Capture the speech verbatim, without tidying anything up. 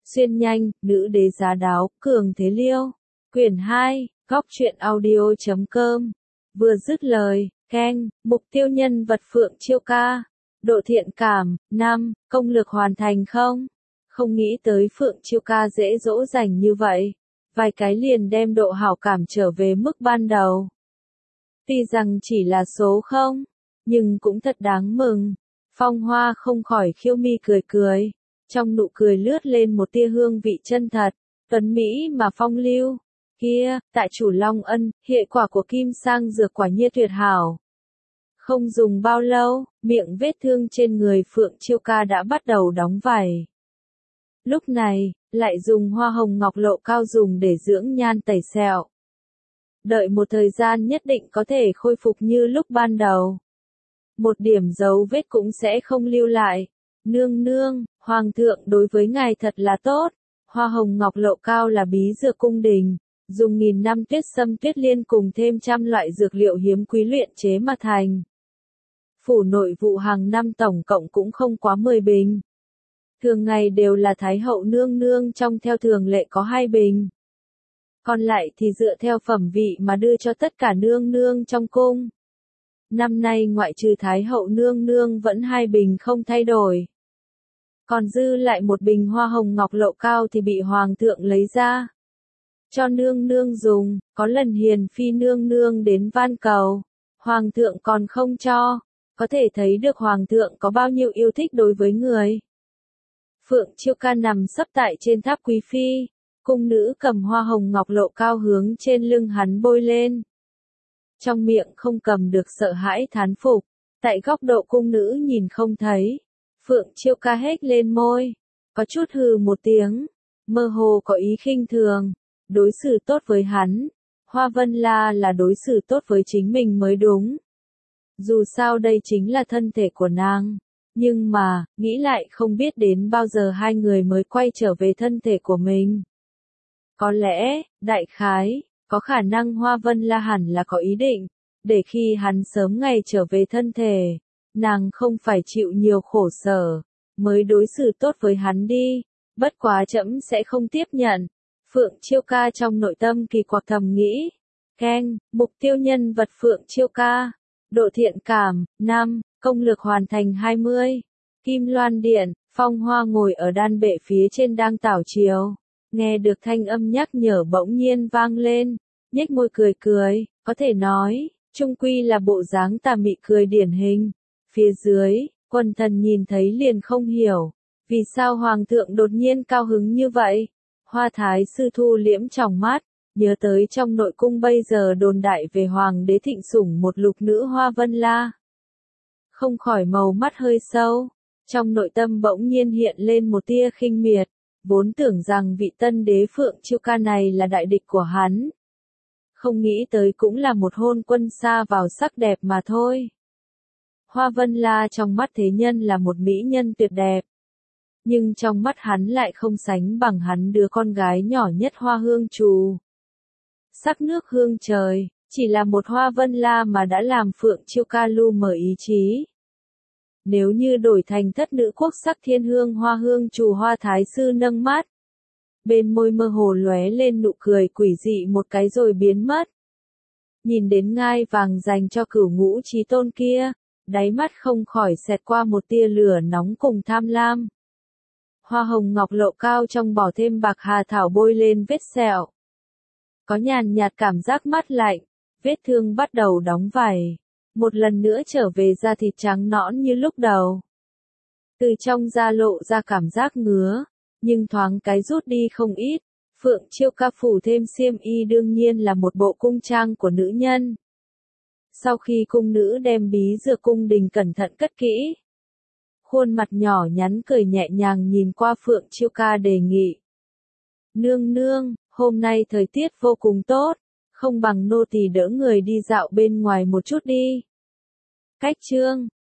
Xuyên nhanh, nữ đế giá đáo, cường thế liêu. Quyển hai, góc truyện audio chấm com. Vừa dứt lời, keng, mục tiêu nhân vật Phượng Chiêu Ca. Độ thiện cảm, năm, công lực hoàn thành không? Không nghĩ tới Phượng Chiêu Ca dễ dỗ dành như vậy. Vài cái liền đem độ hảo cảm trở về mức ban đầu. Tuy rằng chỉ là số không, nhưng cũng thật đáng mừng. Phong Hoa không khỏi khiêu mi cười cười. Trong nụ cười lướt lên một tia hương vị chân thật, tuấn mỹ mà phong lưu. Kia, tại chủ Long Ân, hệ quả của kim sang dược quả nhiên tuyệt hảo. Không dùng bao lâu, miệng vết thương trên người Phượng Chiêu Ca đã bắt đầu đóng vảy. Lúc này, lại dùng hoa hồng ngọc lộ cao dùng để dưỡng nhan tẩy sẹo. Đợi một thời gian nhất định có thể khôi phục như lúc ban đầu. Một điểm dấu vết cũng sẽ không lưu lại. Nương nương, hoàng thượng đối với ngài thật là tốt. Hoa hồng ngọc lộ cao là bí dược cung đình, dùng nghìn năm tuyết sâm tuyết liên cùng thêm trăm loại dược liệu hiếm quý luyện chế mà thành. Phủ nội vụ hàng năm tổng cộng cũng không quá mười bình. Thường ngày đều là Thái hậu nương nương trong theo thường lệ có hai bình. Còn lại thì dựa theo phẩm vị mà đưa cho tất cả nương nương trong cung. Năm nay ngoại trừ Thái hậu nương nương vẫn hai bình không thay đổi. Còn dư lại một bình hoa hồng ngọc lộ cao thì bị hoàng thượng lấy ra. Cho nương nương dùng, có lần hiền phi nương nương đến van cầu. Hoàng thượng còn không cho, có thể thấy được hoàng thượng có bao nhiêu yêu thích đối với người. Phượng Chiêu Ca nằm sấp tại trên tháp quý phi, cung nữ cầm hoa hồng ngọc lộ cao hướng trên lưng hắn bôi lên. Trong miệng không cầm được sợ hãi thán phục, tại góc độ cung nữ nhìn không thấy. Phượng Chiêu Ca hét lên môi, có chút hừ một tiếng, mơ hồ có ý khinh thường, đối xử tốt với hắn. Hoa Vân La là đối xử tốt với chính mình mới đúng. Dù sao đây chính là thân thể của nàng, nhưng mà, nghĩ lại không biết đến bao giờ hai người mới quay trở về thân thể của mình. Có lẽ, đại khái, có khả năng Hoa Vân La hẳn là có ý định, để khi hắn sớm ngày trở về thân thể, nàng không phải chịu nhiều khổ sở, mới đối xử tốt với hắn đi, bất quá trẫm sẽ không tiếp nhận. Phượng Chiêu Ca trong nội tâm kỳ quặc thầm nghĩ. Keng, mục tiêu nhân vật Phượng Chiêu Ca. Độ thiện cảm, năm, công lực hoàn thành hai mươi. Kim Loan Điện, Phong Hoa ngồi ở đan bệ phía trên đang tảo chiều. Nghe được thanh âm nhắc nhở bỗng nhiên vang lên, nhếch môi cười cười, có thể nói, chung quy là bộ dáng tà mị cười điển hình. Phía dưới, quần thần nhìn thấy liền không hiểu, vì sao hoàng thượng đột nhiên cao hứng như vậy. Hoa Thái sư thu liễm tròng mắt, nhớ tới trong nội cung bây giờ đồn đại về hoàng đế thịnh sủng một lục nữ Hoa Vân La. Không khỏi màu mắt hơi sâu, trong nội tâm bỗng nhiên hiện lên một tia khinh miệt, vốn tưởng rằng vị tân đế Phượng Chiêu Ca này là đại địch của hắn. Không nghĩ tới cũng là một hôn quân xa vào sắc đẹp mà thôi. Hoa Vân La trong mắt thế nhân là một mỹ nhân tuyệt đẹp. Nhưng trong mắt hắn lại không sánh bằng hắn đứa con gái nhỏ nhất Hoa Hương Trù. Sắc nước hương trời, chỉ là một Hoa Vân La mà đã làm Phượng Chiêu Ca lu mờ ý chí. Nếu như đổi thành thất nữ quốc sắc thiên hương Hoa Hương Trù, Hoa Thái sư nâng mắt. Bên môi mơ hồ lóe lên nụ cười quỷ dị một cái rồi biến mất. Nhìn đến ngai vàng dành cho cửu ngũ chí tôn kia, đáy mắt không khỏi xẹt qua một tia lửa nóng cùng tham lam. Hoa hồng ngọc lộ cao trong bỏ thêm bạc hà thảo bôi lên vết sẹo. Có nhàn nhạt cảm giác mát lạnh, vết thương bắt đầu đóng vảy. Một lần nữa trở về da thịt trắng nõn như lúc đầu. Từ trong da lộ ra cảm giác ngứa, nhưng thoáng cái rút đi không ít. Phượng Chiêu Ca phủ thêm xiêm y đương nhiên là một bộ cung trang của nữ nhân. Sau khi cung nữ đem bí dược cung đình cẩn thận cất kỹ, khuôn mặt nhỏ nhắn cười nhẹ nhàng nhìn qua Phượng Chiêu Ca đề nghị. Nương nương, hôm nay thời tiết vô cùng tốt, không bằng nô tỳ đỡ người đi dạo bên ngoài một chút đi. Cách chương,